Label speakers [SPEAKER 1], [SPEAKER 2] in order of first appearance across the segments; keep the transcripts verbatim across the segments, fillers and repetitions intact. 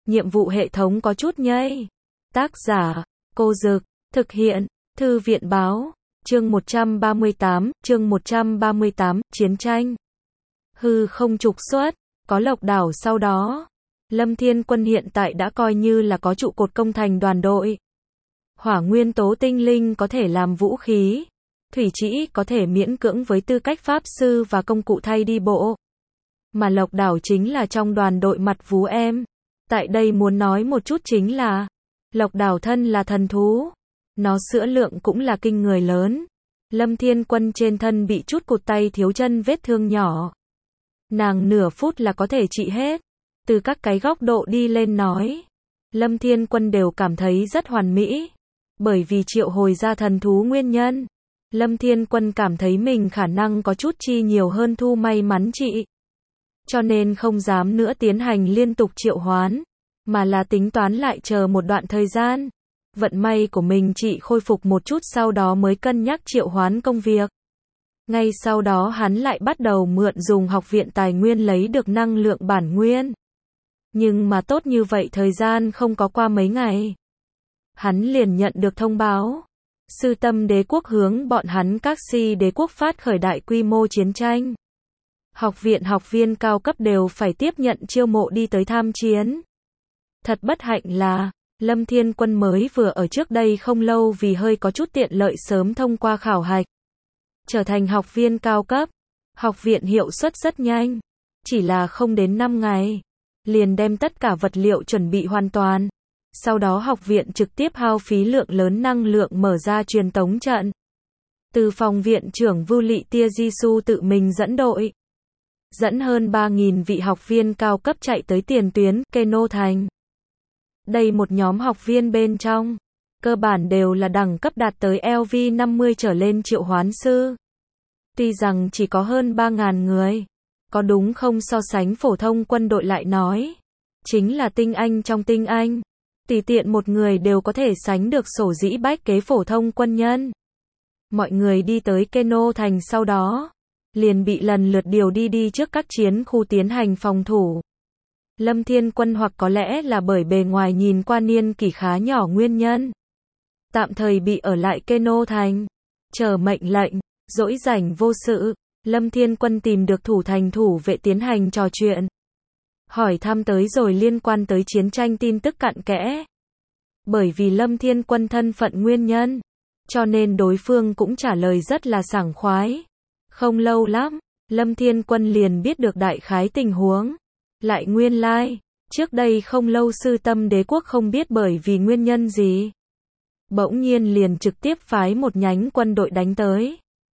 [SPEAKER 1] nhiệm vụ hệ thống có chút nhây. Tác giả, Cô Dực, thực hiện, Thư viện Báo, chương một trăm ba mươi tám, chương một trăm ba mươi tám, chiến tranh. Hư không trục xuất, có Lộc Đảo sau đó. Lâm Thiên Quân hiện tại đã coi như là có trụ cột công thành đoàn đội. Hỏa nguyên tố tinh linh có thể làm vũ khí. Thủy trĩ có thể miễn cưỡng với tư cách pháp sư và công cụ thay đi bộ. Mà Lộc Đảo chính là trong đoàn đội mặt vú em. Tại đây muốn nói một chút chính là Lộc Đảo thân là thần thú. Nó sữa lượng cũng là kinh người lớn. Lâm Thiên Quân trên thân bị chút cụt tay thiếu chân vết thương nhỏ. Nàng nửa phút là có thể trị hết. Từ các cái góc độ đi lên nói, Lâm Thiên Quân đều cảm thấy rất hoàn mỹ. Bởi vì triệu hồi ra thần thú nguyên nhân, Lâm Thiên Quân cảm thấy mình khả năng có chút chi nhiều hơn Thu may mắn trị. Cho nên không dám nữa tiến hành liên tục triệu hoán, mà là tính toán lại chờ một đoạn thời gian. Vận may của mình chị khôi phục một chút sau đó mới cân nhắc triệu hoán công việc. Ngay sau đó hắn lại bắt đầu mượn dùng học viện tài nguyên lấy được năng lượng bản nguyên. Nhưng mà tốt như vậy thời gian không có qua mấy ngày. Hắn liền nhận được thông báo. Sư Tâm Đế quốc hướng bọn hắn các si đế quốc phát khởi đại quy mô chiến tranh. Học viện học viên cao cấp đều phải tiếp nhận chiêu mộ đi tới tham chiến. Thật bất hạnh là, Lâm Thiên Quân mới vừa ở trước đây không lâu vì hơi có chút tiện lợi sớm thông qua khảo hạch. Trở thành học viên cao cấp. Học viện hiệu suất rất nhanh. Chỉ là không đến năm ngày. Liền đem tất cả vật liệu chuẩn bị hoàn toàn. Sau đó học viện trực tiếp hao phí lượng lớn năng lượng mở ra truyền tống trận. Từ phòng viện trưởng Vu Lị Tia Jisoo tự mình dẫn đội. Dẫn hơn ba nghìn vị học viên cao cấp chạy tới tiền tuyến, Keno Thành. Đây một nhóm học viên bên trong. Cơ bản đều là đẳng cấp đạt tới L V năm mươi trở lên triệu hoán sư. Tuy rằng chỉ có hơn ba nghìn người. Có đúng không so sánh phổ thông quân đội lại nói. Chính là tinh anh trong tinh anh. Tùy tiện một người đều có thể sánh được sổ dĩ bách kế phổ thông quân nhân. Mọi người đi tới Keno Thành sau đó. Liền bị lần lượt điều đi đi trước các chiến khu tiến hành phòng thủ. Lâm Thiên Quân hoặc có lẽ là bởi bề ngoài nhìn qua niên kỷ khá nhỏ nguyên nhân. Tạm thời bị ở lại Keno Thành. Chờ mệnh lệnh, dỗi rảnh vô sự. Lâm Thiên Quân tìm được thủ thành thủ vệ tiến hành trò chuyện. Hỏi thăm tới rồi liên quan tới chiến tranh tin tức cặn kẽ. Bởi vì Lâm Thiên Quân thân phận nguyên nhân, cho nên đối phương cũng trả lời rất là sảng khoái. Không lâu lắm, Lâm Thiên Quân liền biết được đại khái tình huống. Lại nguyên lai, like, trước đây không lâu Sư Tâm Đế quốc không biết bởi vì nguyên nhân gì. Bỗng nhiên liền trực tiếp phái một nhánh quân đội đánh tới.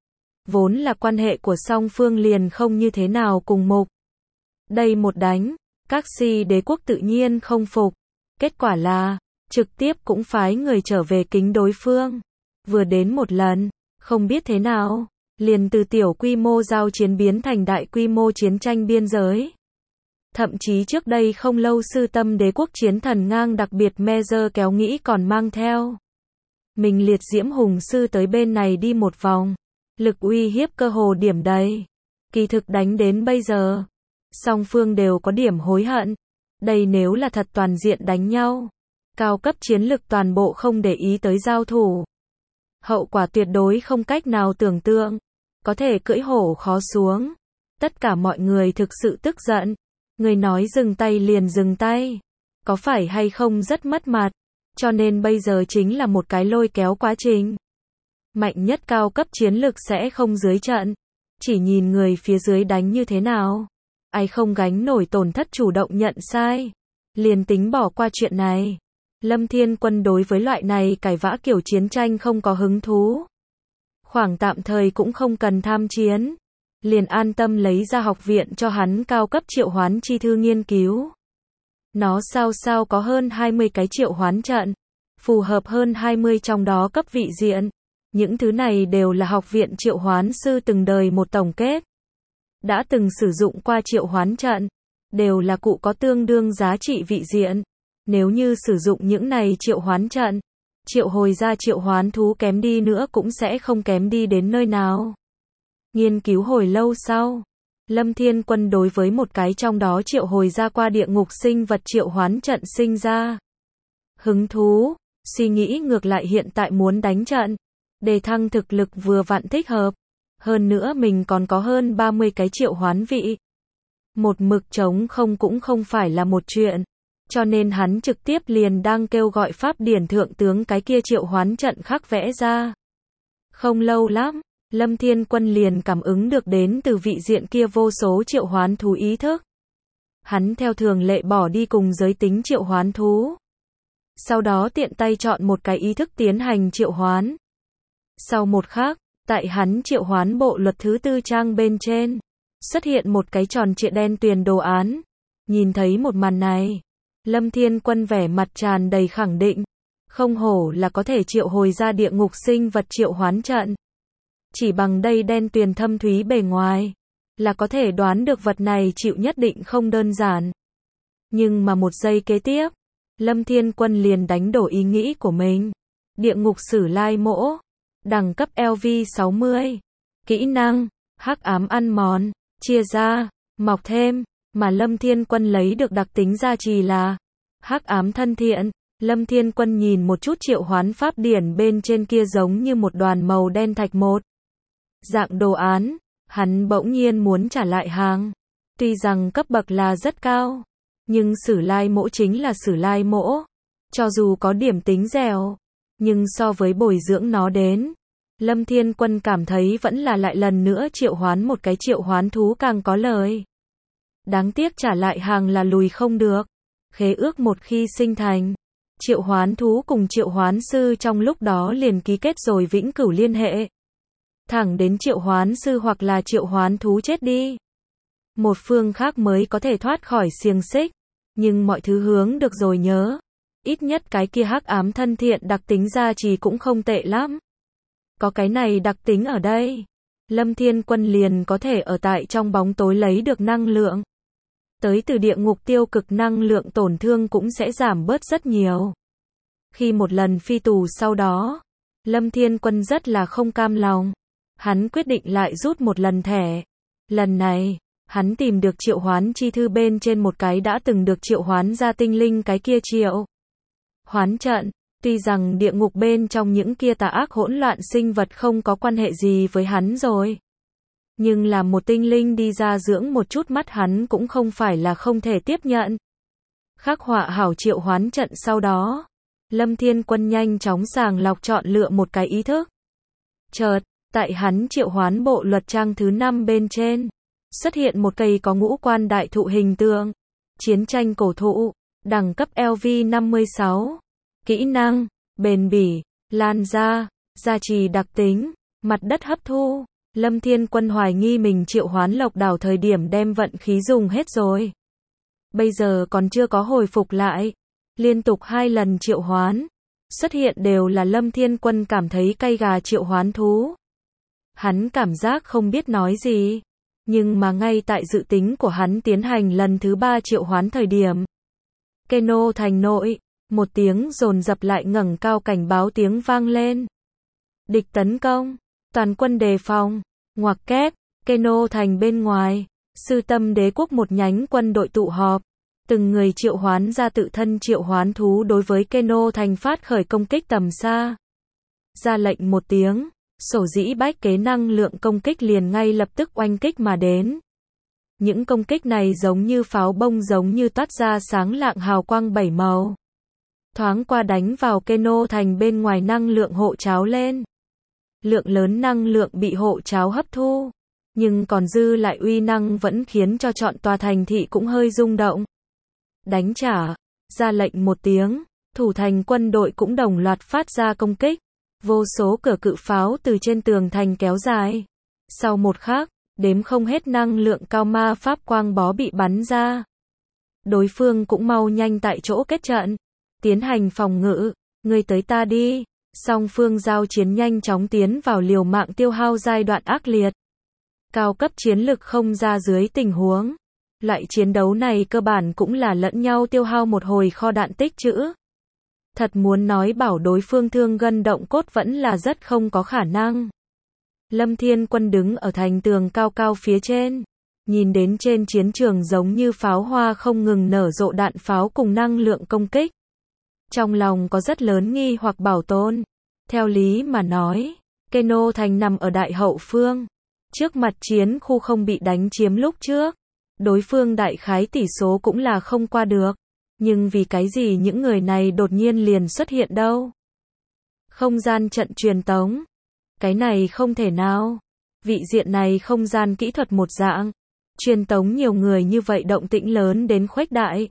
[SPEAKER 1] Vốn là quan hệ của song phương liền không như thế nào cùng mục. Đây một đánh, các si đế quốc tự nhiên không phục. Kết quả là, trực tiếp cũng phái người trở về kính đối phương. Vừa đến một lần, không biết thế nào, liền từ tiểu quy mô giao chiến biến thành đại quy mô chiến tranh biên giới. Thậm chí trước đây không lâu Sư Tâm Đế quốc chiến thần ngang đặc biệt Mezer kéo nghĩ còn mang theo. Mình liệt diễm hùng sư tới bên này đi một vòng. Lực uy hiếp cơ hồ điểm đầy. Kỳ thực đánh đến bây giờ. Song phương đều có điểm hối hận. Đây nếu là thật toàn diện đánh nhau. Cao cấp chiến lực toàn bộ không để ý tới giao thủ. Hậu quả tuyệt đối không cách nào tưởng tượng. Có thể cưỡi hổ khó xuống. Tất cả mọi người thực sự tức giận. Người nói dừng tay liền dừng tay. Có phải hay không rất mất mặt. Cho nên bây giờ chính là một cái lôi kéo quá trình. Mạnh nhất cao cấp chiến lực sẽ không dưới trận. Chỉ nhìn người phía dưới đánh như thế nào. Ai không gánh nổi tổn thất chủ động nhận sai. Liền tính bỏ qua chuyện này. Lâm Thiên Quân đối với loại này cãi vã kiểu chiến tranh không có hứng thú. Khoảng tạm thời cũng không cần tham chiến. Liền an tâm lấy ra học viện cho hắn cao cấp triệu hoán chi thư nghiên cứu. Nó sao sao có hơn hai mươi cái triệu hoán trận. Phù hợp hơn hai mươi trong đó cấp vị diện. Những thứ này đều là học viện triệu hoán sư từng đời một tổng kết. Đã từng sử dụng qua triệu hoán trận. Đều là cụ có tương đương giá trị vị diện. Nếu như sử dụng những này triệu hoán trận. Triệu hồi ra triệu hoán thú kém đi nữa cũng sẽ không kém đi đến nơi nào. Nghiên cứu hồi lâu sau. Lâm Thiên Quân đối với một cái trong đó triệu hồi ra qua địa ngục sinh vật triệu hoán trận sinh ra hứng thú, suy nghĩ ngược lại hiện tại muốn đánh trận, đề thăng thực lực vừa vặn thích hợp. Hơn nữa mình còn có hơn ba mươi cái triệu hoán vị. Một mực trống không cũng không phải là một chuyện. Cho nên hắn trực tiếp liền đang kêu gọi pháp điển thượng tướng cái kia triệu hoán trận khắc vẽ ra. Không lâu lắm, Lâm Thiên Quân liền cảm ứng được đến từ vị diện kia vô số triệu hoán thú ý thức. Hắn theo thường lệ bỏ đi cùng giới tính triệu hoán thú. Sau đó tiện tay chọn một cái ý thức tiến hành triệu hoán. Sau một khắc, tại hắn triệu hoán bộ luật thứ tư trang bên trên, xuất hiện một cái tròn trịa đen tuyền đồ án. Nhìn thấy một màn này, Lâm Thiên Quân vẻ mặt tràn đầy khẳng định, không hổ là có thể triệu hồi ra địa ngục sinh vật triệu hoán trận. Chỉ bằng đây đen tuyền thâm thúy bề ngoài, là có thể đoán được vật này chịu nhất định không đơn giản. Nhưng mà một giây kế tiếp, Lâm Thiên Quân liền đánh đổ ý nghĩ của mình. Địa ngục sử lai mỗ, đẳng cấp L V sáu mươi, kỹ năng, hắc ám ăn mòn, chia ra, mọc thêm, mà Lâm Thiên Quân lấy được đặc tính gia trì là hắc ám thân thiện. Lâm Thiên Quân nhìn một chút triệu hoán pháp điển bên trên kia giống như một đoàn màu đen thạch một dạng đồ án, hắn bỗng nhiên muốn trả lại hàng. Tuy rằng cấp bậc là rất cao, nhưng sử lai mỗ chính là sử lai mỗ. Cho dù có điểm tính dẻo, nhưng so với bồi dưỡng nó đến, Lâm Thiên Quân cảm thấy vẫn là lại lần nữa triệu hoán một cái triệu hoán thú càng có lời. Đáng tiếc trả lại hàng là lùi không được. Khế ước một khi sinh thành, triệu hoán thú cùng triệu hoán sư trong lúc đó liền ký kết rồi vĩnh cửu liên hệ. Thẳng đến triệu hoán sư hoặc là triệu hoán thú chết đi, một phương khác mới có thể thoát khỏi xiềng xích. Nhưng mọi thứ hướng được rồi nhớ. Ít nhất cái kia hắc ám thân thiện đặc tính gia trì cũng không tệ lắm. Có cái này đặc tính ở đây, Lâm Thiên Quân liền có thể ở tại trong bóng tối lấy được năng lượng. Tới từ địa ngục tiêu cực năng lượng tổn thương cũng sẽ giảm bớt rất nhiều. Khi một lần phi tù sau đó, Lâm Thiên Quân rất là không cam lòng. Hắn quyết định lại rút một lần thẻ. Lần này, hắn tìm được triệu hoán chi thư bên trên một cái đã từng được triệu hoán ra tinh linh cái kia triệu hoán trận. Tuy rằng địa ngục bên trong những kia tà ác hỗn loạn sinh vật không có quan hệ gì với hắn rồi. Nhưng là một tinh linh đi ra dưỡng một chút mắt hắn cũng không phải là không thể tiếp nhận. Khắc họa hảo triệu hoán trận sau đó, Lâm Thiên Quân nhanh chóng sàng lọc chọn lựa một cái ý thức. Chợt, tại hắn triệu hoán bộ luật trang thứ năm bên trên, xuất hiện một cây có ngũ quan đại thụ hình tượng. Chiến tranh cổ thụ, đẳng cấp L V năm mươi sáu. Kỹ năng, bền bỉ, lan ra, gia trì đặc tính, mặt đất hấp thu. Lâm Thiên Quân hoài nghi mình triệu hoán lộc đảo thời điểm đem vận khí dùng hết rồi. Bây giờ còn chưa có hồi phục lại. Liên tục hai lần triệu hoán, xuất hiện đều là Lâm Thiên Quân cảm thấy cay gà triệu hoán thú. Hắn cảm giác không biết nói gì. Nhưng mà ngay tại dự tính của hắn tiến hành lần thứ ba triệu hoán thời điểm. Keno thành nội, một tiếng dồn dập lại ngẩng cao cảnh báo tiếng vang lên. Địch tấn công, toàn quân đề phòng, ngoặc kép, Keno thành bên ngoài, sư tâm đế quốc một nhánh quân đội tụ họp. Từng người triệu hoán ra tự thân triệu hoán thú đối với Keno thành phát khởi công kích tầm xa. Ra lệnh một tiếng, sổ dĩ bách kế năng lượng công kích liền ngay lập tức oanh kích mà đến. Những công kích này giống như pháo bông giống như toát ra sáng lạng hào quang bảy màu. Thoáng qua đánh vào Keno thành bên ngoài năng lượng hộ cháo lên. Lượng lớn năng lượng bị hộ cháo hấp thu, nhưng còn dư lại uy năng vẫn khiến cho trọn tòa thành thị cũng hơi rung động. Đánh trả, ra lệnh một tiếng, thủ thành quân đội cũng đồng loạt phát ra công kích. Vô số cửa cự pháo từ trên tường thành kéo dài. Sau một khắc, đếm không hết năng lượng cao ma pháp quang bó bị bắn ra. Đối phương cũng mau nhanh tại chỗ kết trận, tiến hành phòng ngự, người tới ta đi. Song phương giao chiến nhanh chóng tiến vào liều mạng tiêu hao giai đoạn ác liệt. Cao cấp chiến lực không ra dưới tình huống. Loại chiến đấu này cơ bản cũng là lẫn nhau tiêu hao một hồi kho đạn tích trữ. Thật muốn nói bảo đối phương thương gân động cốt vẫn là rất không có khả năng. Lâm Thiên Quân đứng ở thành tường cao cao phía trên, Nhìn đến trên chiến trường giống như pháo hoa không ngừng nở rộ đạn pháo cùng năng lượng công kích. Trong lòng có rất lớn nghi hoặc bảo tồn. Theo lý mà nói, Keno thành nằm ở đại hậu phương. Trước mặt chiến khu không bị đánh chiếm lúc trước. Đối phương đại khái tỷ số cũng là không qua được. Nhưng vì cái gì những người này đột nhiên liền xuất hiện đâu? Không gian trận truyền tống. Cái này không thể nào. Vị diện này không gian kỹ thuật một dạng. Truyền tống nhiều người như vậy động tĩnh lớn đến khuếch đại.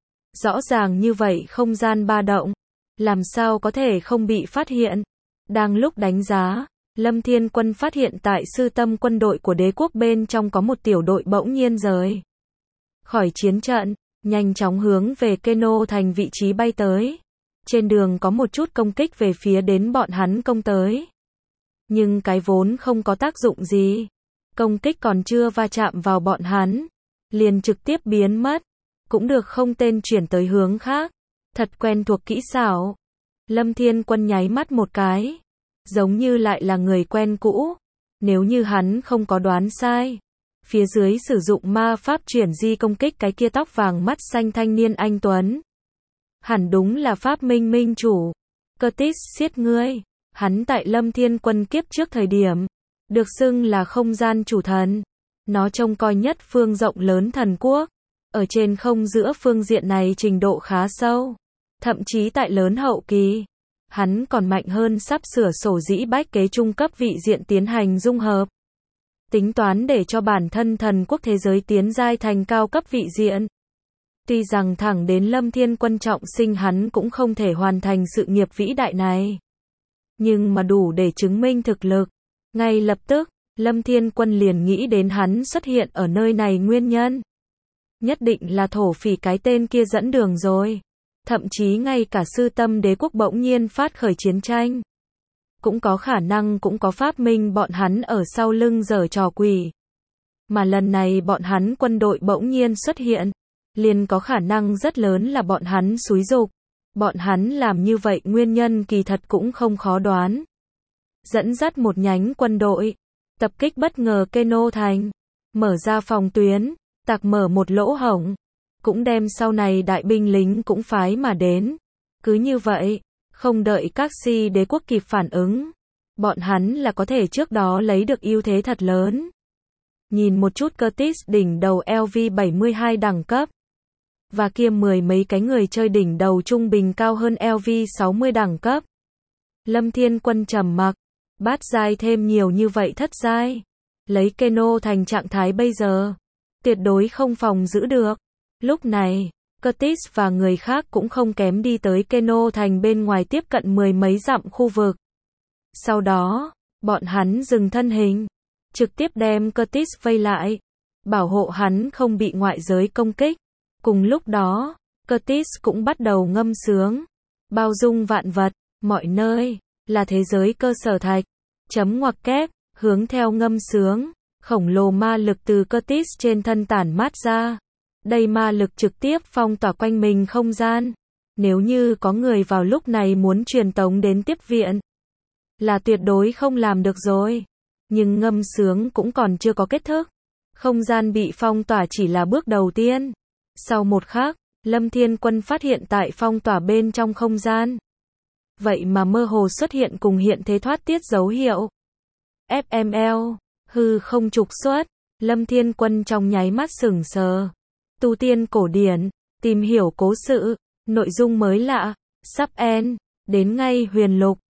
[SPEAKER 1] Rõ ràng như vậy không gian ba động. Làm sao có thể không bị phát hiện? Đang lúc đánh giá, Lâm Thiên Quân phát hiện tại sư tâm quân đội của đế quốc bên trong có một tiểu đội bỗng nhiên rời khỏi chiến trận, nhanh chóng hướng về Keno thành vị trí bay tới. Trên đường có một chút công kích về phía đến bọn hắn công tới. Nhưng cái vốn không có tác dụng gì. Công kích còn chưa va chạm vào bọn hắn, liền trực tiếp biến mất. Cũng được không tên chuyển tới hướng khác. Thật quen thuộc kỹ xảo. Lâm Thiên Quân nháy mắt một cái. Giống như lại là người quen cũ. Nếu như hắn không có đoán sai. Phía dưới sử dụng ma pháp chuyển di công kích cái kia tóc vàng mắt xanh thanh niên anh Tuấn. Hẳn đúng là pháp minh minh chủ. Curtis siết ngươi. Hắn tại Lâm Thiên Quân kiếp trước thời điểm. Được xưng là không gian chủ thần. Nó trông coi nhất phương rộng lớn thần quốc. Ở trên không giữa phương diện này trình độ khá sâu. Thậm chí tại lớn hậu kỳ. Hắn còn mạnh hơn sắp sửa sổ dĩ bách kế trung cấp vị diện tiến hành dung hợp. Tính toán để cho bản thân thần quốc thế giới tiến giai thành cao cấp vị diện. Tuy rằng thẳng đến Lâm Thiên Quân trọng sinh hắn cũng không thể hoàn thành sự nghiệp vĩ đại này. Nhưng mà đủ để chứng minh thực lực. Ngay lập tức, Lâm Thiên Quân liền nghĩ đến hắn xuất hiện ở nơi này nguyên nhân. Nhất định là thổ phỉ cái tên kia dẫn đường rồi. Thậm chí ngay cả sư tâm đế quốc bỗng nhiên phát khởi chiến tranh. Cũng có khả năng cũng có phát minh bọn hắn ở sau lưng giở trò quỷ. Mà lần này bọn hắn quân đội bỗng nhiên xuất hiện. Liền có khả năng rất lớn là bọn hắn xúi giục. Bọn hắn làm như vậy nguyên nhân kỳ thật cũng không khó đoán. Dẫn dắt một nhánh quân đội. Tập kích bất ngờ Keno thành. Mở ra phòng tuyến. Tạc mở một lỗ hổng. Cũng đem sau này đại binh lính cũng phái mà đến. Cứ như vậy. Không đợi các si đế quốc kịp phản ứng. Bọn hắn là có thể trước đó lấy được ưu thế thật lớn. Nhìn một chút Curtis đỉnh đầu L V bảy mươi hai đẳng cấp. Và kia mười mấy cái người chơi đỉnh đầu trung bình cao hơn L V sáu mươi đẳng cấp. Lâm Thiên Quân trầm mặc. Bát giai thêm nhiều như vậy thất giai. Lấy Keno thành trạng thái bây giờ. Tuyệt đối không phòng giữ được. Lúc này, Curtis và người khác cũng không kém đi tới Keno thành bên ngoài tiếp cận mười mấy dặm khu vực. Sau đó, bọn hắn dừng thân hình. Trực tiếp đem Curtis vây lại. Bảo hộ hắn không bị ngoại giới công kích. Cùng lúc đó, Curtis cũng bắt đầu ngâm sướng. Bao dung vạn vật, mọi nơi, là thế giới cơ sở thạch. Chấm ngoặc kép, hướng theo ngâm sướng. Khổng lồ ma lực từ Curtis trên thân tản mát ra. Đây ma lực trực tiếp phong tỏa quanh mình không gian. Nếu như có người vào lúc này muốn truyền tống đến tiếp viện. Là tuyệt đối không làm được rồi. Nhưng ngâm sướng cũng còn chưa có kết thúc. Không gian bị phong tỏa chỉ là bước đầu tiên. Sau một khắc, Lâm Thiên Quân phát hiện tại phong tỏa bên trong không gian. Vậy mà mơ hồ xuất hiện cùng hiện thế thoát tiết dấu hiệu. ép em lờ, hư không trục xuất. Lâm Thiên Quân trong nháy mắt sửng sờ. Tu tiên cổ điển, tìm hiểu cố sự, nội dung mới lạ, sắp end, đến ngay huyền lục.